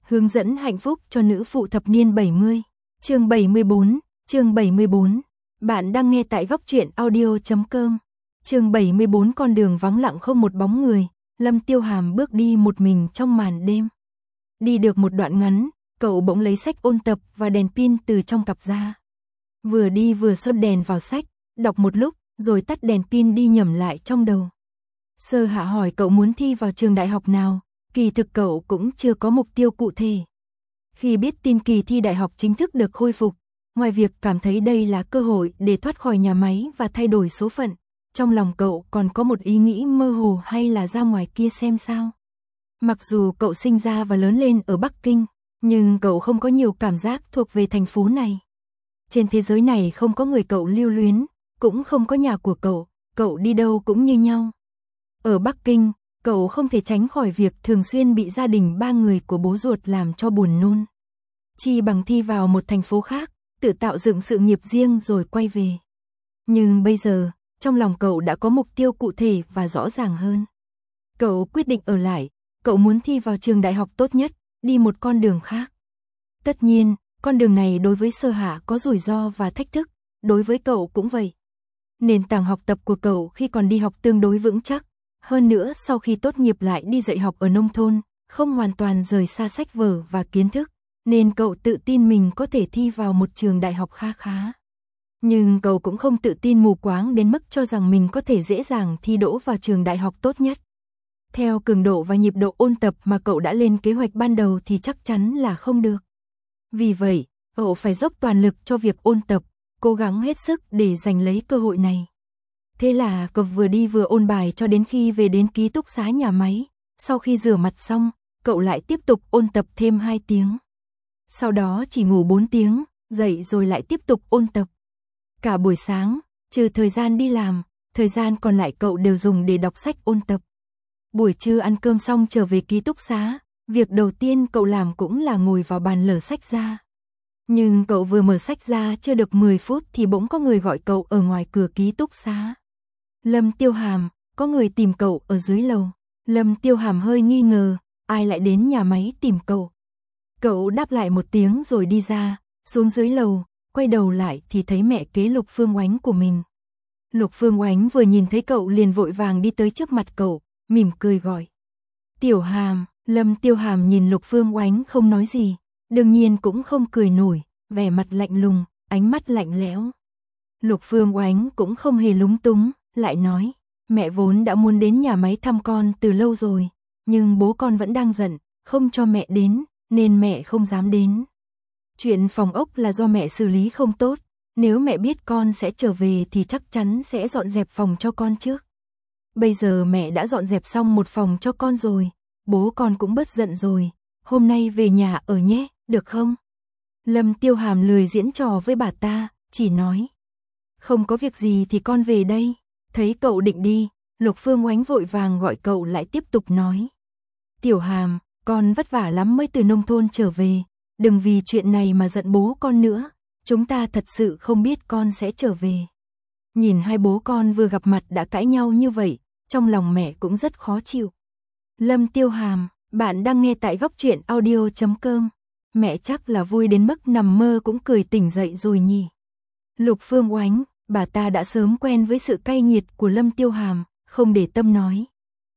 Hướng dẫn hạnh phúc cho nữ phụ thập niên 70. Chương 74. Bạn đang nghe tại góc truyện audio.com. Chương 74. Con đường vắng lặng không một bóng người. Lâm Tiêu Hàm bước đi một mình trong màn đêm. Đi được một đoạn ngắn, cậu bỗng lấy sách ôn tập và đèn pin từ trong cặp ra. Vừa đi vừa xuất đèn vào sách, đọc một lúc, rồi tắt đèn pin đi nhẩm lại trong đầu. Sơ Hạ hỏi cậu muốn thi vào trường đại học nào, kỳ thực cậu cũng chưa có mục tiêu cụ thể. Khi biết tin kỳ thi đại học chính thức được khôi phục, ngoài việc cảm thấy đây là cơ hội để thoát khỏi nhà máy và thay đổi số phận, trong lòng cậu còn có một ý nghĩ mơ hồ hay là ra ngoài kia xem sao. Mặc dù cậu sinh ra và lớn lên ở Bắc Kinh, nhưng cậu không có nhiều cảm giác thuộc về thành phố này. Trên thế giới này không có người cậu lưu luyến, cũng không có nhà của cậu đi đâu cũng như nhau. Ở Bắc Kinh, cậu không thể tránh khỏi việc thường xuyên bị gia đình ba người của bố ruột làm cho buồn nôn. Chi bằng thi vào một thành phố khác, tự tạo dựng sự nghiệp riêng rồi quay về. Nhưng bây giờ, trong lòng cậu đã có mục tiêu cụ thể và rõ ràng hơn. Cậu quyết định ở lại, cậu muốn thi vào trường đại học tốt nhất, đi một con đường khác. Tất nhiên, con đường này đối với Sơ Hạ có rủi ro và thách thức, đối với cậu cũng vậy. Nền tảng học tập của cậu khi còn đi học tương đối vững chắc, hơn nữa sau khi tốt nghiệp lại đi dạy học ở nông thôn, không hoàn toàn rời xa sách vở và kiến thức, nên cậu tự tin mình có thể thi vào một trường đại học khá. Nhưng cậu cũng không tự tin mù quáng đến mức cho rằng mình có thể dễ dàng thi đỗ vào trường đại học tốt nhất. Theo cường độ và nhịp độ ôn tập mà cậu đã lên kế hoạch ban đầu thì chắc chắn là không được. Vì vậy, cậu phải dốc toàn lực cho việc ôn tập, cố gắng hết sức để giành lấy cơ hội này. Thế là cậu vừa đi vừa ôn bài cho đến khi về đến ký túc xá nhà máy. Sau khi rửa mặt xong, cậu lại tiếp tục ôn tập thêm 2 tiếng. Sau đó chỉ ngủ 4 tiếng, dậy rồi lại tiếp tục ôn tập. Cả buổi sáng, trừ thời gian đi làm, thời gian còn lại cậu đều dùng để đọc sách ôn tập. Buổi trưa ăn cơm xong trở về ký túc xá, việc đầu tiên cậu làm cũng là ngồi vào bàn lở sách ra. Nhưng cậu vừa mở sách ra chưa được 10 phút thì bỗng có người gọi cậu ở ngoài cửa ký túc xá. Lâm Tiêu Hàm, có người tìm cậu ở dưới lầu. Lâm Tiêu Hàm hơi nghi ngờ, ai lại đến nhà máy tìm cậu. Cậu đáp lại một tiếng rồi đi ra, xuống dưới lầu, quay đầu lại thì thấy mẹ kế Lục Phương Oánh của mình. Lục Phương Oánh vừa nhìn thấy cậu liền vội vàng đi tới trước mặt cậu, mỉm cười gọi. Tiểu Hàm. Lâm Tiêu Hàm nhìn Lục Phương Oánh không nói gì, đương nhiên cũng không cười nổi, vẻ mặt lạnh lùng, ánh mắt lạnh lẽo. Lục Phương Oánh cũng không hề lúng túng, lại nói, mẹ vốn đã muốn đến nhà máy thăm con từ lâu rồi, nhưng bố con vẫn đang giận, không cho mẹ đến, nên mẹ không dám đến. Chuyện phòng ốc là do mẹ xử lý không tốt, nếu mẹ biết con sẽ trở về thì chắc chắn sẽ dọn dẹp phòng cho con trước. Bây giờ mẹ đã dọn dẹp xong một phòng cho con rồi, bố con cũng bớt giận rồi, hôm nay về nhà ở nhé, được không? Lâm Tiêu Hàm lười diễn trò với bà ta, chỉ nói. Không có việc gì thì con về đây. Thấy cậu định đi, Lục Phương Oánh vội vàng gọi cậu lại tiếp tục nói. Tiểu Hàm, con vất vả lắm mới từ nông thôn trở về, đừng vì chuyện này mà giận bố con nữa, chúng ta thật sự không biết con sẽ trở về. Nhìn hai bố con vừa gặp mặt đã cãi nhau như vậy, trong lòng mẹ cũng rất khó chịu. Lâm Tiêu Hàm, bạn đang nghe tại góc truyện audio.com. Mẹ chắc là vui đến mức nằm mơ cũng cười tỉnh dậy rồi nhỉ. Lục Phương Oánh, bà ta đã sớm quen với sự cay nghiệt của Lâm Tiêu Hàm, không để tâm nói.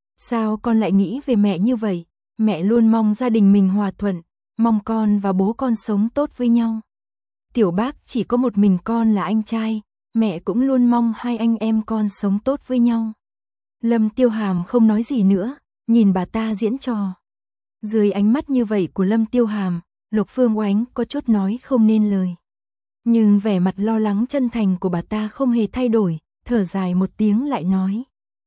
Sao con lại nghĩ về mẹ như vậy? Mẹ luôn mong gia đình mình hòa thuận, mong con và bố con sống tốt với nhau. Tiểu Bác chỉ có một mình con là anh trai, mẹ cũng luôn mong hai anh em con sống tốt với nhau. Lâm Tiêu Hàm không nói gì nữa, nhìn bà ta diễn trò. Dưới ánh mắt như vậy của Lâm Tiêu Hàm, Lục Phương Oánh có chút nói không nên lời. Nhưng vẻ mặt lo lắng chân thành của bà ta không hề thay đổi, thở dài một tiếng lại nói.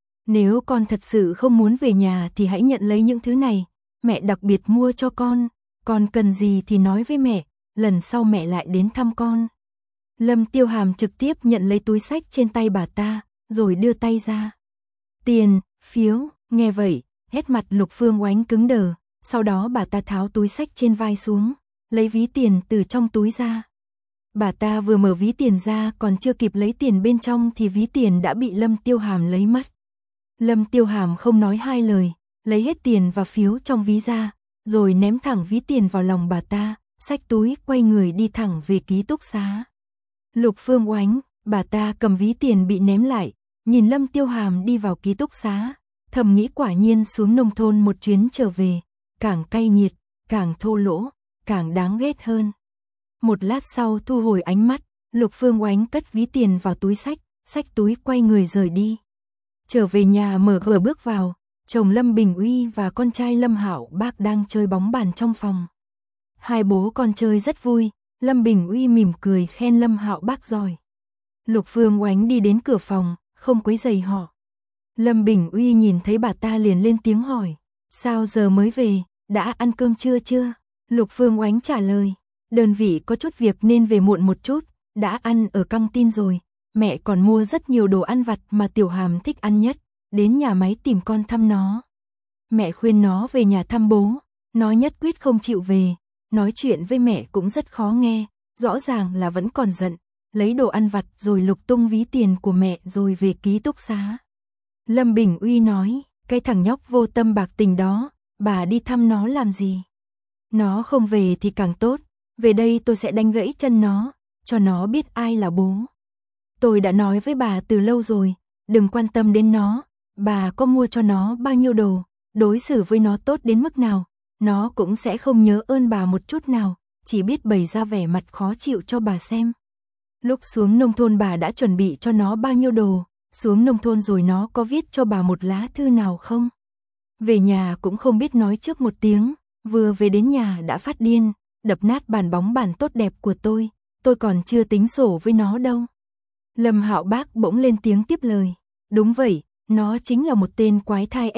Nếu con thật sự không muốn về nhà thì hãy nhận lấy những thứ này, mẹ đặc biệt mua cho con cần gì thì nói với mẹ, lần sau mẹ lại đến thăm con. Lâm Tiêu Hàm trực tiếp nhận lấy túi xách trên tay bà ta, rồi đưa tay ra. Tiền, phiếu, nghe vậy, hết mặt Lục Phương Oánh cứng đờ, sau đó bà ta tháo túi xách trên vai xuống, lấy ví tiền từ trong túi ra. Bà ta vừa mở ví tiền ra còn chưa kịp lấy tiền bên trong thì ví tiền đã bị Lâm Tiêu Hàm lấy mất. Lâm Tiêu Hàm không nói hai lời, lấy hết tiền và phiếu trong ví ra, rồi ném thẳng ví tiền vào lòng bà ta, xách túi quay người đi thẳng về ký túc xá. Lục Phương Oánh, bà ta cầm ví tiền bị ném lại, nhìn Lâm Tiêu Hàm đi vào ký túc xá, thầm nghĩ quả nhiên xuống nông thôn một chuyến trở về, càng cay nghiệt, càng thô lỗ, càng đáng ghét hơn. Một lát sau thu hồi ánh mắt, Lục Phương Oánh cất ví tiền vào túi xách túi quay người rời đi. Trở về nhà mở cửa bước vào, chồng Lâm Bình Uy và con trai Lâm Hạo Bác đang chơi bóng bàn trong phòng. Hai bố con chơi rất vui, Lâm Bình Uy mỉm cười khen Lâm Hạo Bác giỏi. Lục Phương Oánh đi đến cửa phòng, không quấy rầy họ. Lâm Bình Uy nhìn thấy bà ta liền lên tiếng hỏi, sao giờ mới về, đã ăn cơm chưa? Lục Phương Oánh trả lời, đơn vị có chút việc nên về muộn một chút, đã ăn ở căng tin rồi, mẹ còn mua rất nhiều đồ ăn vặt mà Tiểu Hàm thích ăn nhất, đến nhà máy tìm con thăm nó. Mẹ khuyên nó về nhà thăm bố, nó nhất quyết không chịu về, nói chuyện với mẹ cũng rất khó nghe, rõ ràng là vẫn còn giận, lấy đồ ăn vặt rồi lục tung ví tiền của mẹ rồi về ký túc xá. Lâm Bình Uy nói, cái thằng nhóc vô tâm bạc tình đó, bà đi thăm nó làm gì? Nó không về thì càng tốt, về đây tôi sẽ đánh gãy chân nó, cho nó biết ai là bố. Tôi đã nói với bà từ lâu rồi, đừng quan tâm đến nó, bà có mua cho nó bao nhiêu đồ, đối xử với nó tốt đến mức nào, nó cũng sẽ không nhớ ơn bà một chút nào, chỉ biết bày ra vẻ mặt khó chịu cho bà xem. Lúc xuống nông thôn bà đã chuẩn bị cho nó bao nhiêu đồ, xuống nông thôn rồi nó có viết cho bà một lá thư nào không? Về nhà cũng không biết nói trước một tiếng, vừa về đến nhà đã phát điên, đập nát bàn bóng bàn tốt đẹp của tôi còn chưa tính sổ với nó đâu. Lâm Hạo Bác bỗng lên tiếng tiếp lời, đúng vậy, nó chính là một tên quái thai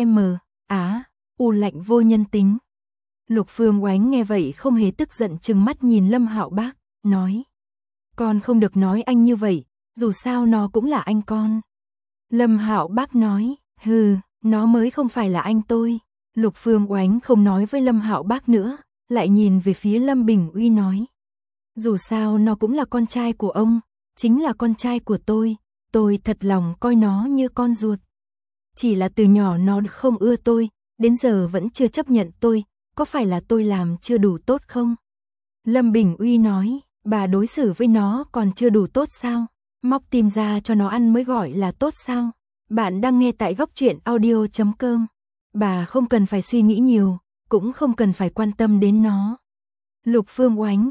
lạnh vô nhân tính. Lục Phương Oánh nghe vậy không hề tức giận trừng mắt nhìn Lâm Hạo Bác, nói, con không được nói anh như vậy, dù sao nó cũng là anh con. Lâm Hạo Bác nói, hừ, nó mới không phải là anh tôi. Lục Phương Oánh không nói với Lâm Hạo Bác nữa, lại nhìn về phía Lâm Bình Uy nói, dù sao nó cũng là con trai của ông, chính là con trai của tôi thật lòng coi nó như con ruột. Chỉ là từ nhỏ nó không ưa tôi, đến giờ vẫn chưa chấp nhận tôi, có phải là tôi làm chưa đủ tốt không? Lâm Bình Uy nói, bà đối xử với nó còn chưa đủ tốt sao? Móc tim ra cho nó ăn mới gọi là tốt sao? Bạn đang nghe tại Góc Truyện Audio.com. Bà không cần phải suy nghĩ nhiều, cũng không cần phải quan tâm đến nó. Lục Phương Oánh,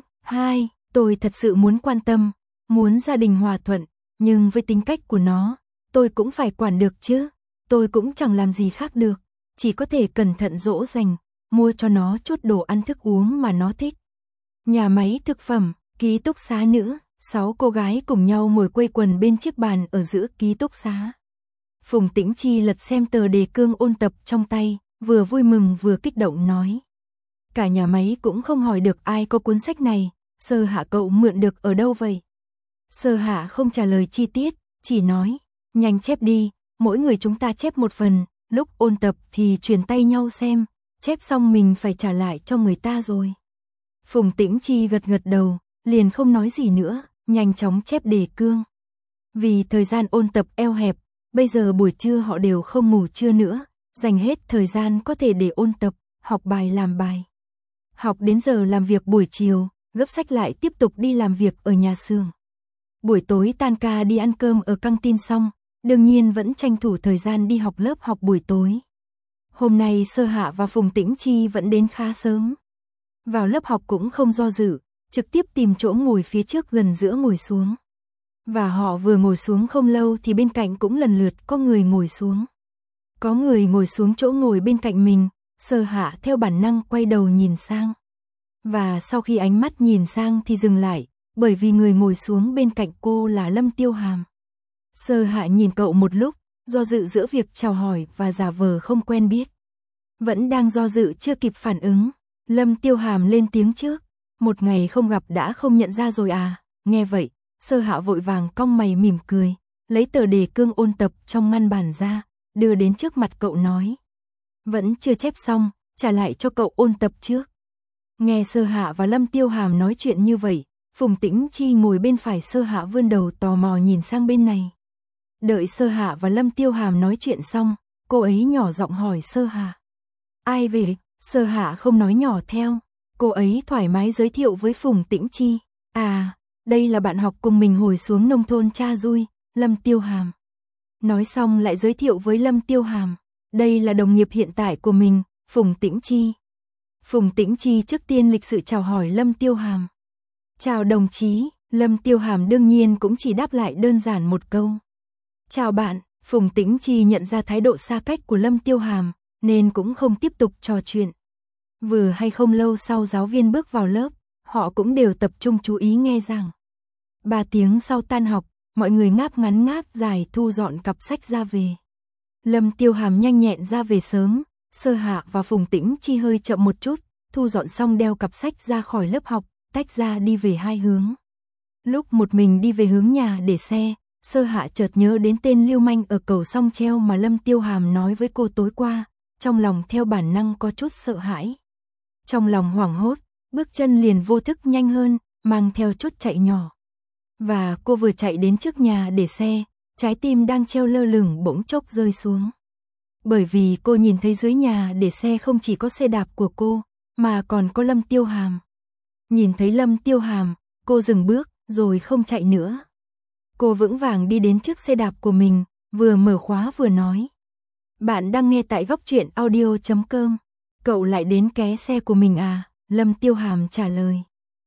tôi thật sự muốn quan tâm, muốn gia đình hòa thuận, nhưng với tính cách của nó, tôi cũng phải quản được chứ. Tôi cũng chẳng làm gì khác được, chỉ có thể cẩn thận dỗ dành, mua cho nó chút đồ ăn thức uống mà nó thích. Nhà máy thực phẩm, ký túc xá nữ, 6 cô gái cùng nhau ngồi quây quần bên chiếc bàn ở giữa ký túc xá. Phùng Tĩnh Chi lật xem tờ đề cương ôn tập trong tay, vừa vui mừng vừa kích động nói. Cả nhà máy cũng không hỏi được ai có cuốn sách này, Sơ Hạ cậu mượn được ở đâu vậy? Sơ Hạ không trả lời chi tiết, chỉ nói, nhanh chép đi, mỗi người chúng ta chép một phần, lúc ôn tập thì truyền tay nhau xem, chép xong mình phải trả lại cho người ta rồi. Phùng Tĩnh Chi gật gật đầu, liền không nói gì nữa, nhanh chóng chép đề cương. Vì thời gian ôn tập eo hẹp, bây giờ buổi trưa họ đều không ngủ trưa nữa, dành hết thời gian có thể để ôn tập, học bài làm bài. Học đến giờ làm việc buổi chiều, gấp sách lại tiếp tục đi làm việc ở nhà xưởng. Buổi tối tan ca đi ăn cơm ở căng tin xong, đương nhiên vẫn tranh thủ thời gian đi học lớp học buổi tối. Hôm nay Sơ Hạ và Phùng Tĩnh Chi vẫn đến khá sớm. Vào lớp học cũng không do dự, trực tiếp tìm chỗ ngồi phía trước gần giữa ngồi xuống. Và họ vừa ngồi xuống không lâu thì bên cạnh cũng lần lượt có người ngồi xuống. Có người ngồi xuống chỗ ngồi bên cạnh mình, Sơ Hạ theo bản năng quay đầu nhìn sang. Và sau khi ánh mắt nhìn sang thì dừng lại, bởi vì người ngồi xuống bên cạnh cô là Lâm Tiêu Hàm. Sơ Hạ nhìn cậu một lúc, do dự giữa việc chào hỏi và giả vờ không quen biết. Vẫn đang do dự chưa kịp phản ứng, Lâm Tiêu Hàm lên tiếng trước, một ngày không gặp đã không nhận ra rồi à? Nghe vậy, Sơ Hạ vội vàng cong mày mỉm cười, lấy tờ đề cương ôn tập trong ngăn bàn ra, đưa đến trước mặt cậu nói. Vẫn chưa chép xong, trả lại cho cậu ôn tập trước. Nghe Sơ Hạ và Lâm Tiêu Hàm nói chuyện như vậy, Phùng Tĩnh Chi ngồi bên phải Sơ Hạ vươn đầu tò mò nhìn sang bên này. Đợi Sơ Hạ và Lâm Tiêu Hàm nói chuyện xong, cô ấy nhỏ giọng hỏi Sơ Hạ. Ai về? Sơ Hạ không nói nhỏ theo, cô ấy thoải mái giới thiệu với Phùng Tĩnh Chi. À, đây là bạn học cùng mình hồi xuống nông thôn Cha Dui, Lâm Tiêu Hàm. Nói xong lại giới thiệu với Lâm Tiêu Hàm. Đây là đồng nghiệp hiện tại của mình, Phùng Tĩnh Chi. Phùng Tĩnh Chi trước tiên lịch sự chào hỏi Lâm Tiêu Hàm. Chào đồng chí, Lâm Tiêu Hàm đương nhiên cũng chỉ đáp lại đơn giản một câu. Chào bạn, Phùng Tĩnh Chi nhận ra thái độ xa cách của Lâm Tiêu Hàm, nên cũng không tiếp tục trò chuyện. Vừa hay không lâu sau giáo viên bước vào lớp, họ cũng đều tập trung chú ý nghe giảng. 3 tiếng sau tan học, mọi người ngáp ngắn ngáp dài thu dọn cặp sách ra về. Lâm Tiêu Hàm nhanh nhẹn ra về sớm, Sơ Hạ và Phùng Tĩnh Chi hơi chậm một chút, thu dọn xong đeo cặp sách ra khỏi lớp học, tách ra đi về hai hướng. Lúc một mình đi về hướng nhà để xe, Sơ Hạ chợt nhớ đến tên lưu manh ở cầu Song Treo mà Lâm Tiêu Hàm nói với cô tối qua, trong lòng theo bản năng có chút sợ hãi. Trong lòng hoảng hốt, bước chân liền vô thức nhanh hơn, mang theo chút chạy nhỏ. Và cô vừa chạy đến trước nhà để xe, trái tim đang treo lơ lửng bỗng chốc rơi xuống. Bởi vì cô nhìn thấy dưới nhà để xe không chỉ có xe đạp của cô, mà còn có Lâm Tiêu Hàm. Nhìn thấy Lâm Tiêu Hàm, cô dừng bước, rồi không chạy nữa. Cô vững vàng đi đến trước xe đạp của mình, vừa mở khóa vừa nói. Bạn đang nghe tại Góc Truyện Audio.com. Cậu lại đến ké xe của mình à? Lâm Tiêu Hàm trả lời.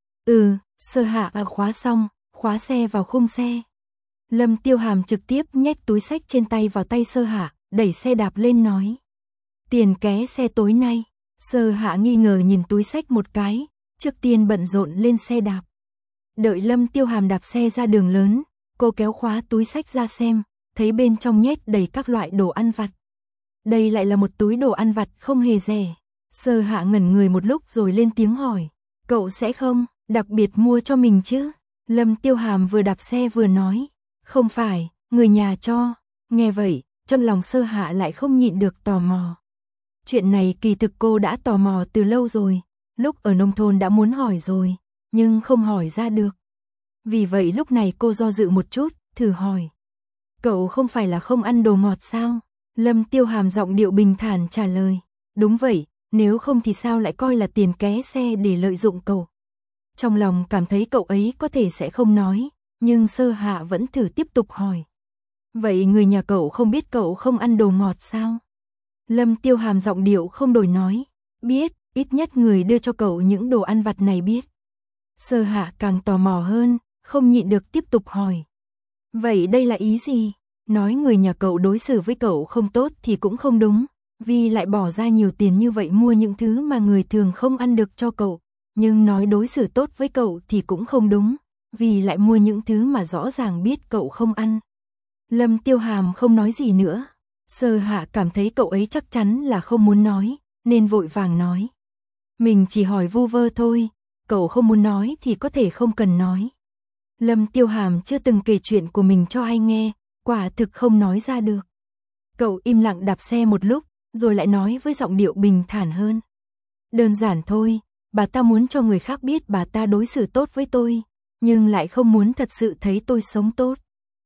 Sơ Hạ khóa xong, khóa xe vào khung xe. Lâm Tiêu Hàm trực tiếp nhét túi xách trên tay vào tay Sơ Hạ, đẩy xe đạp lên nói. Tiền ké xe tối nay. Sơ Hạ nghi ngờ nhìn túi xách một cái, trước tiên bận rộn lên xe đạp. Đợi Lâm Tiêu Hàm đạp xe ra đường lớn, cô kéo khóa túi xách ra xem, thấy bên trong nhét đầy các loại đồ ăn vặt. Đây lại là một túi đồ ăn vặt không hề rẻ. Sơ Hạ ngẩn người một lúc rồi lên tiếng hỏi. Cậu sẽ không, đặc biệt mua cho mình chứ? Lâm Tiêu Hàm vừa đạp xe vừa nói. Không phải, người nhà cho. Nghe vậy, trong lòng Sơ Hạ lại không nhịn được tò mò. Chuyện này kỳ thực cô đã tò mò từ lâu rồi. Lúc ở nông thôn đã muốn hỏi rồi, nhưng không hỏi ra được. Vì vậy lúc này cô do dự một chút, thử hỏi. Cậu không phải là không ăn đồ ngọt sao? Lâm Tiêu Hàm giọng điệu bình thản trả lời. Đúng vậy, nếu không thì sao lại coi là tiền ké xe để lợi dụng cậu. Trong lòng cảm thấy cậu ấy có thể sẽ không nói, nhưng Sơ Hạ vẫn thử tiếp tục hỏi. Vậy người nhà cậu không biết cậu không ăn đồ ngọt sao? Lâm Tiêu Hàm giọng điệu không đổi nói. Biết, ít nhất người đưa cho cậu những đồ ăn vặt này biết. Sơ Hạ càng tò mò hơn, không nhịn được tiếp tục hỏi. Vậy đây là ý gì? Nói người nhà cậu đối xử với cậu không tốt thì cũng không đúng, vì lại bỏ ra nhiều tiền như vậy mua những thứ mà người thường không ăn được cho cậu. Nhưng nói đối xử tốt với cậu thì cũng không đúng, vì lại mua những thứ mà rõ ràng biết cậu không ăn. Lâm Tiêu Hàm không nói gì nữa. Sơ Hạ cảm thấy cậu ấy chắc chắn là không muốn nói, nên vội vàng nói. Mình chỉ hỏi vu vơ thôi, cậu không muốn nói thì có thể không cần nói. Lâm Tiêu Hàm chưa từng kể chuyện của mình cho ai nghe, quả thực không nói ra được. Cậu im lặng đạp xe một lúc, rồi lại nói với giọng điệu bình thản hơn. Đơn giản thôi, bà ta muốn cho người khác biết bà ta đối xử tốt với tôi, nhưng lại không muốn thật sự thấy tôi sống tốt.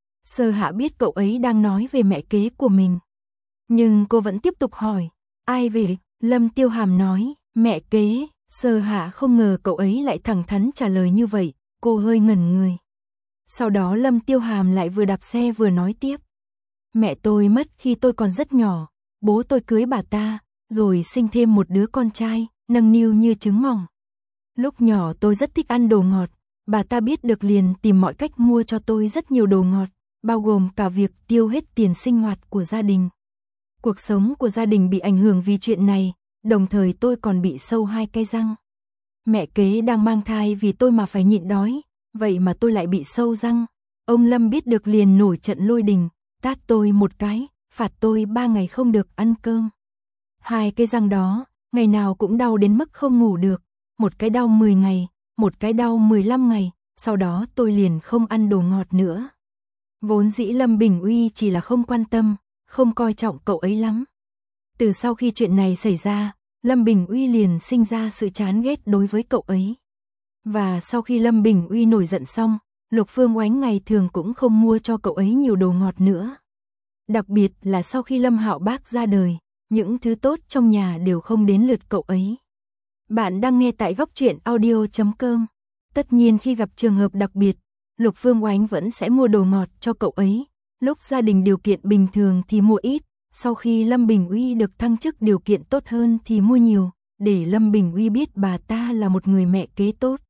Sơ Hạ biết cậu ấy đang nói về mẹ kế của mình. Nhưng cô vẫn tiếp tục hỏi, ai về? Lâm Tiêu Hàm nói, mẹ kế. Sơ Hạ không ngờ cậu ấy lại thẳng thắn trả lời như vậy, cô hơi ngẩn người. Sau đó Lâm Tiêu Hàm lại vừa đạp xe vừa nói tiếp. Mẹ tôi mất khi tôi còn rất nhỏ, bố tôi cưới bà ta, rồi sinh thêm một đứa con trai, nâng niu như trứng mỏng. Lúc nhỏ tôi rất thích ăn đồ ngọt, bà ta biết được liền tìm mọi cách mua cho tôi rất nhiều đồ ngọt, bao gồm cả việc tiêu hết tiền sinh hoạt của gia đình. Cuộc sống của gia đình bị ảnh hưởng vì chuyện này, đồng thời tôi còn bị sâu 2 cái răng. Mẹ kế đang mang thai vì tôi mà phải nhịn đói, vậy mà tôi lại bị sâu răng. Ông Lâm biết được liền nổi trận lôi đình, tát tôi một cái, phạt tôi 3 ngày không được ăn cơm. 2 cái răng đó, ngày nào cũng đau đến mức không ngủ được, một cái đau 10 ngày, một cái đau 15 ngày, sau đó tôi liền không ăn đồ ngọt nữa. Vốn dĩ Lâm Bình Uy chỉ là không quan tâm, không coi trọng cậu ấy lắm. Từ sau khi chuyện này xảy ra, Lâm Bình Uy liền sinh ra sự chán ghét đối với cậu ấy. Và sau khi Lâm Bình Uy nổi giận xong, Lục Phương Oánh ngày thường cũng không mua cho cậu ấy nhiều đồ ngọt nữa. Đặc biệt là sau khi Lâm Hạo Bác ra đời, những thứ tốt trong nhà đều không đến lượt cậu ấy. Bạn đang nghe tại góc truyện audio.com. Tất nhiên khi gặp trường hợp đặc biệt, Lục Phương Oánh vẫn sẽ mua đồ ngọt cho cậu ấy. Lúc gia đình điều kiện bình thường thì mua ít, sau khi Lâm Bình Uy được thăng chức điều kiện tốt hơn thì mua nhiều, để Lâm Bình Uy biết bà ta là một người mẹ kế tốt.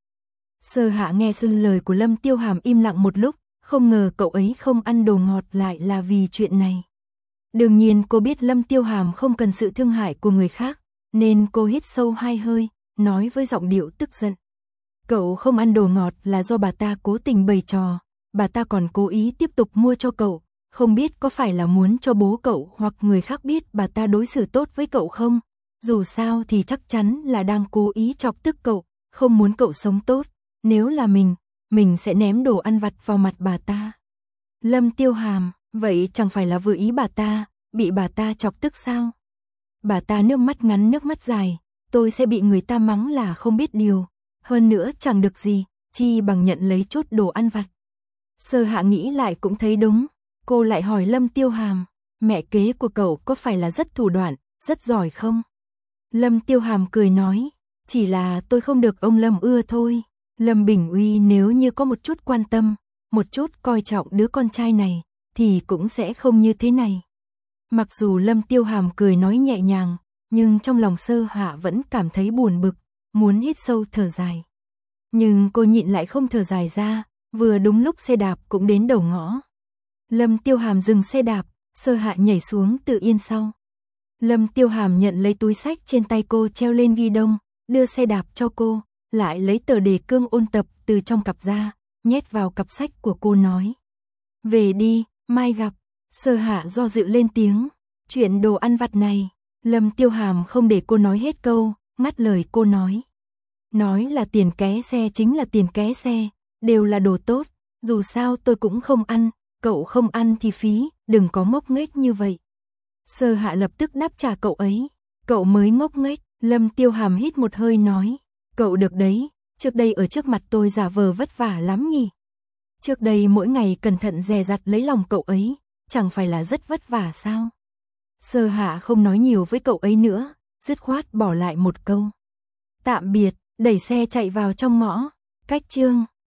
Sơ Hạ nghe xong lời của Lâm Tiêu Hàm im lặng một lúc, không ngờ cậu ấy không ăn đồ ngọt lại là vì chuyện này. Đương nhiên cô biết Lâm Tiêu Hàm không cần sự thương hại của người khác, nên cô hít sâu 2 hơi, nói với giọng điệu tức giận. Cậu không ăn đồ ngọt là do bà ta cố tình bày trò, bà ta còn cố ý tiếp tục mua cho cậu, không biết có phải là muốn cho bố cậu hoặc người khác biết bà ta đối xử tốt với cậu không? Dù sao thì chắc chắn là đang cố ý chọc tức cậu, không muốn cậu sống tốt, nếu là mình sẽ ném đồ ăn vặt vào mặt bà ta. Lâm Tiêu Hàm, vậy chẳng phải là vừa ý bà ta, bị bà ta chọc tức sao? Bà ta nước mắt ngắn nước mắt dài, tôi sẽ bị người ta mắng là không biết điều, hơn nữa chẳng được gì, chi bằng nhận lấy chút đồ ăn vặt. Sơ Hạ nghĩ lại cũng thấy đúng, cô lại hỏi Lâm Tiêu Hàm, mẹ kế của cậu có phải là rất thủ đoạn, rất giỏi không? Lâm Tiêu Hàm cười nói, chỉ là tôi không được ông Lâm ưa thôi. Lâm Bình Uy nếu như có một chút quan tâm, một chút coi trọng đứa con trai này, thì cũng sẽ không như thế này. Mặc dù Lâm Tiêu Hàm cười nói nhẹ nhàng, nhưng trong lòng Sơ Hạ vẫn cảm thấy buồn bực, muốn hít sâu thở dài. Nhưng cô nhịn lại không thở dài ra, vừa đúng lúc xe đạp cũng đến đầu ngõ. Lâm Tiêu Hàm dừng xe đạp, Sơ Hạ nhảy xuống từ yên sau. Lâm Tiêu Hàm nhận lấy túi sách trên tay cô treo lên ghi đông, đưa xe đạp cho cô, lại lấy tờ đề cương ôn tập từ trong cặp ra, nhét vào cặp sách của cô nói. Về đi, mai gặp. Sơ Hạ do dự lên tiếng, chuyện đồ ăn vặt này. Lâm Tiêu Hàm không để cô nói hết câu, ngắt lời cô nói. Nói là tiền ké xe chính là tiền ké xe, đều là đồ tốt, dù sao tôi cũng không ăn, cậu không ăn thì phí, đừng có ngốc nghếch như vậy. Sơ Hạ lập tức đáp trả cậu ấy, cậu mới ngốc nghếch. Lâm Tiêu Hàm hít một hơi nói, cậu được đấy, trước đây ở trước mặt tôi giả vờ vất vả lắm nhỉ. Trước đây mỗi ngày cẩn thận dè dặt lấy lòng cậu ấy, chẳng phải là rất vất vả sao? Sơ Hạ không nói nhiều với cậu ấy nữa, dứt khoát bỏ lại một câu. Tạm biệt, đẩy xe chạy vào trong ngõ, cách chương.